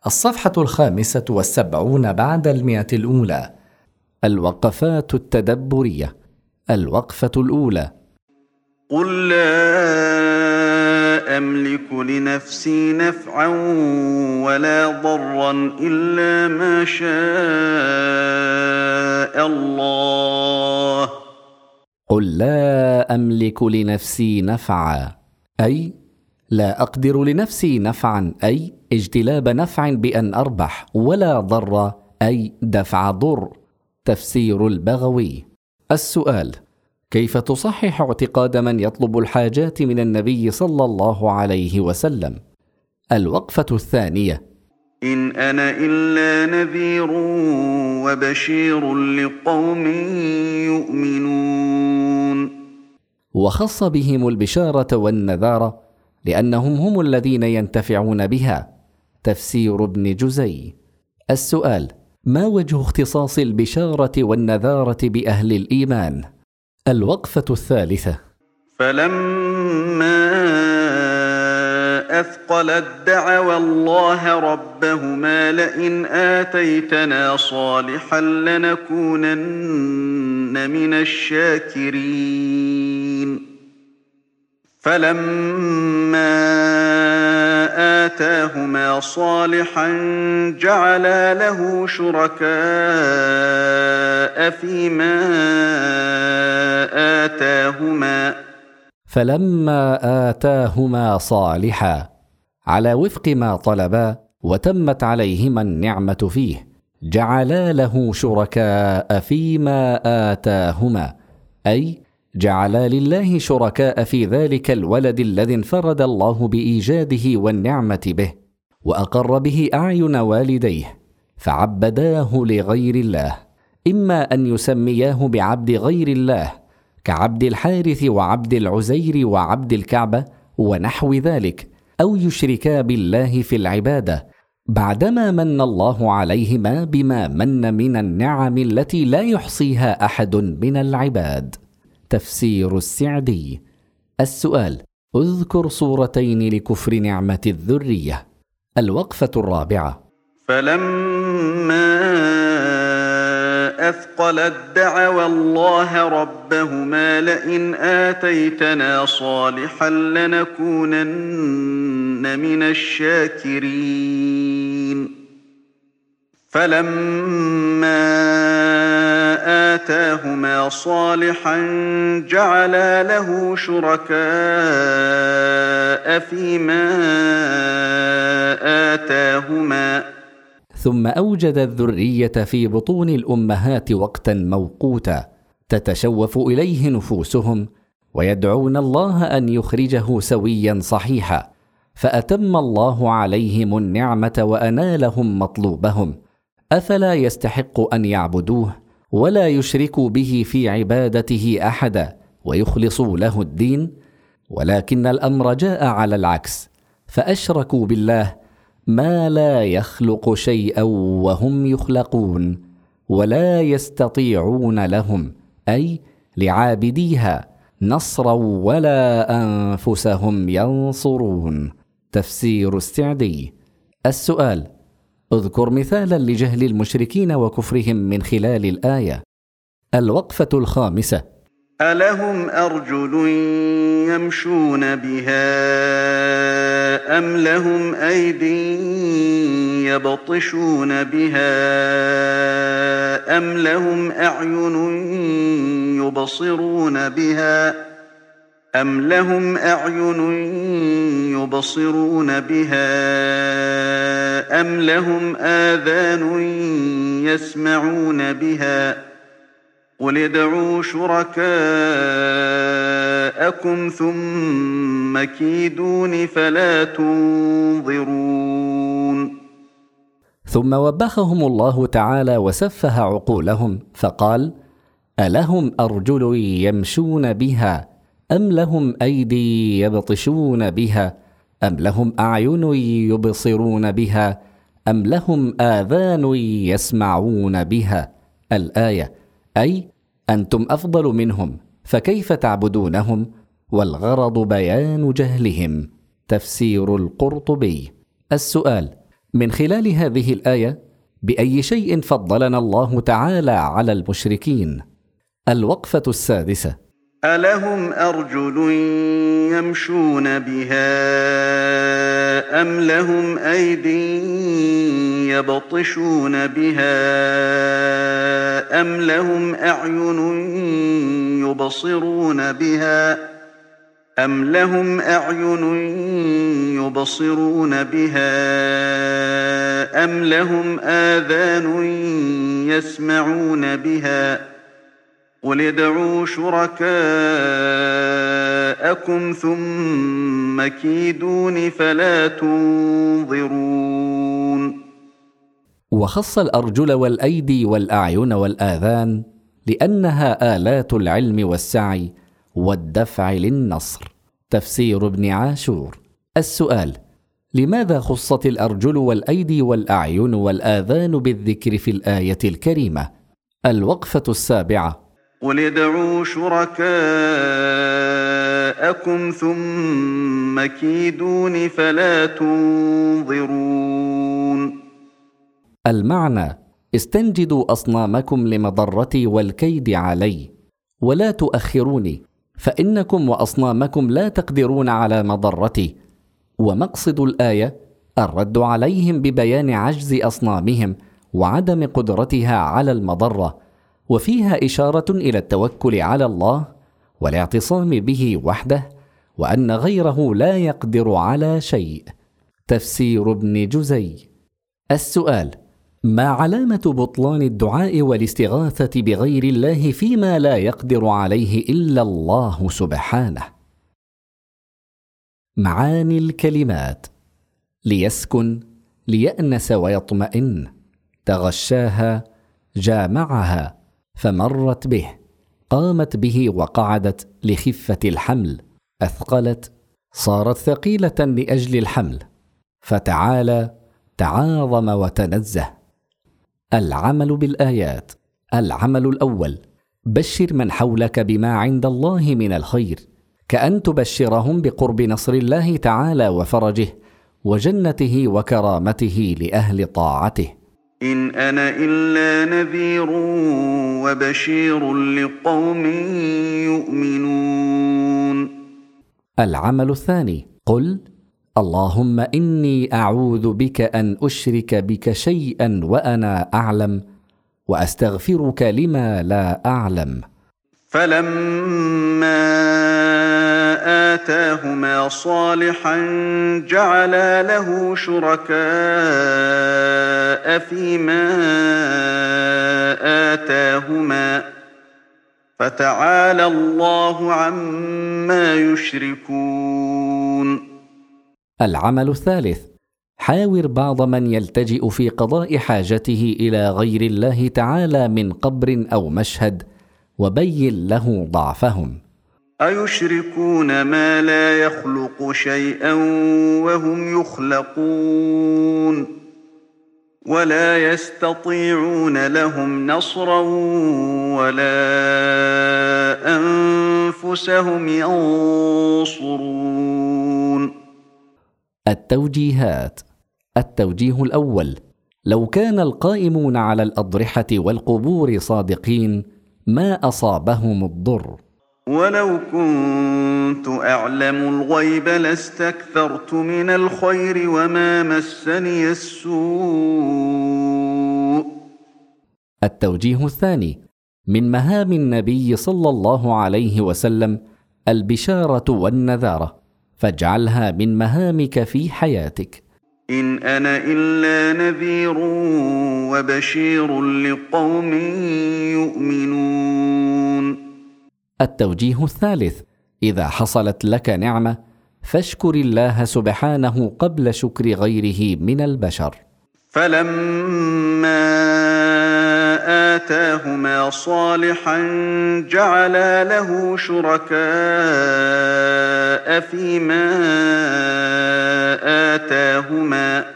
الصفحة 75 بعد 100 الوقفات التدبرية. الوقفة الأولى: قل لا أملك لنفسي نفعا ولا ضرا إلا ما شاء الله. قل لا أملك لنفسي نفعا، أي لا أقدر لنفسي نفعا، أي اجتلاب نفع بأن أربح، ولا ضر، أي دفع ضر. تفسير البغوي. السؤال: كيف تصحح اعتقاد من يطلب الحاجات من النبي صلى الله عليه وسلم؟ الوقفة الثانية: إن أنا إلا نذير وبشير لقوم يؤمنون. وخص بهم البشارة والنذارة لأنهم هم الذين ينتفعون بها. تفسير ابن جزي. السؤال: ما وجه اختصاص البشارة والنذارة بأهل الإيمان؟ الوقفة الثالثة: فلما أثقلت دعوا الله ربهما لئن آتيتنا صالحا لنكونن من الشاكرين. فلما آتاهما صالحا جعلا له شركاء فيما آتاهما. فلما آتاهما صالحا على وفق ما طلبا وتمت عليهما النعمة فيه، جعلا له شركاء فيما آتاهما، أي جعلا لله شركاء في ذلك الولد الذي انفرد الله بإيجاده والنعمة به، وأقر به أعين والديه، فعبداه لغير الله، إما أن يسمياه بعبد غير الله كعبد الحارث وعبد العزير وعبد الكعبة ونحو ذلك، أو يشركا بالله في العبادة بعدما من الله عليهما بما من النعم التي لا يحصيها أحد من العباد. تفسير السعدي. السؤال: اذكر صورتين لكفر نعمة الذرية. الوقفة الرابعة: فلما أثقلت دعوا الله ربهما لئن آتيتنا صالحا لنكونن من الشاكرين. فلما آتاهما صالحا جعلا له شركاء فيما آتاهما. ثم أوجد الذرية في بطون الأمهات وقتا موقوتا تتشوف إليه نفوسهم، ويدعون الله أن يخرجه سويا صحيحا، فأتم الله عليهم النعمة وأنالهم مطلوبهم، أفلا يستحق أن يعبدوه ولا يشركوا به في عبادته أحدا ويخلصوا له الدين؟ ولكن الأمر جاء على العكس، فأشركوا بالله ما لا يخلق شيئا وهم يخلقون، ولا يستطيعون لهم، أي لعابديها، نصرا ولا أنفسهم ينصرون. تفسير السعدي. السؤال: اذكر مثالا لجهل المشركين وكفرهم من خلال الآية. الوقفة الخامسة: ألهم أرجل يمشون بها أم لهم أيدي يبطشون بها أم لهم أعين يبصرون بها أم لهم آذان يسمعون بها. قل ادعوا شركاءكم ثم كيدون فلا تنظرون. ثم وبخهم الله تعالى وسفه عقولهم فقال: ألهم أرجل يمشون بها أم لهم أيدي يبطشون بها أم لهم أعين يبصرون بها أم لهم آذان يسمعون بها. الآية، أي أنتم أفضل منهم فكيف تعبدونهم؟ والغرض بيان جهلهم. تفسير القرطبي. السؤال: من خلال هذه الآية بأي شيء فضلنا الله تعالى على المشركين؟ الوقفة السادسة: ألهم أرجل يمشون بها أم لهم أيد يبطشون بها أم لهم أعين يبصرون بها أم لهم آذان يسمعون بها قل ادعوا شركاءكم ثم كيدون فلا تنظرون. وخص الأرجل والأيدي والأعين والآذان لأنها آلات العلم والسعي والدفع للنصر. تفسير ابن عاشور. السؤال: لماذا خصت الأرجل والأيدي والأعين والآذان بالذكر في الآية الكريمة؟ الوقفة السابعة: قل ادعوا شركاءكم ثم كيدون فلا تنظرون. المعنى: استنجدوا أصنامكم لمضرتي والكيد علي ولا تؤخروني، فإنكم وأصنامكم لا تقدرون على مضرتي. ومقصد الآية الرد عليهم ببيان عجز أصنامهم وعدم قدرتها على المضرة، وفيها إشارة إلى التوكل على الله والاعتصام به وحده، وأن غيره لا يقدر على شيء. تفسير ابن جزي. السؤال: ما علامة بطلان الدعاء والاستغاثة بغير الله فيما لا يقدر عليه إلا الله سبحانه؟ معاني الكلمات: ليسكن، ليأنس ويطمئن، تغشاها، جامعها، فمرت به، قامت به وقعدت لخفة الحمل، أثقلت، صارت ثقيلة لأجل الحمل، فتعالى، تعاظم وتنزه. العمل بالآيات. العمل الأول: بشر من حولك بما عند الله من الخير، كأن تبشرهم بقرب نصر الله تعالى وفرجه وجنته وكرامته لأهل طاعته. إن أنا إلا نذير وبشير لقوم يؤمنون. العمل الثاني: قل اللهم إني أعوذ بك أن أشرك بك شيئا وأنا أعلم، وأستغفرك لما لا أعلم. فلما آتاهما صالحا جعلا له شركاء فيما آتاهما، فتعالى الله عما يشركون. العمل الثالث: حاور بعض من يلتجئ في قضاء حاجته إلى غير الله تعالى من قبر أو مشهد، وبين له ضعفهم. أيشركون ما لا يخلق شيئا وهم يخلقون، ولا يستطيعون لهم نصرا ولا أنفسهم ينصرون. التوجيهات. التوجيه الأول: لو كان القائمون على الأضرحة والقبور صادقين ما أصابهم الضر. ولو كنت أعلم الغيب لاستكثرت من الخير وما مسني السوء. التوجيه الثاني: من مهام النبي صلى الله عليه وسلم البشارة والنذارة، فاجعلها من مهامك في حياتك. إن أنا إلا نذير وبشير لقوم يؤمنون. التوجيه الثالث: إذا حصلت لك نعمة فاشكر الله سبحانه قبل شكر غيره من البشر. فلما آتاهما صالحا جعلا له شركاء فيما آتاهما،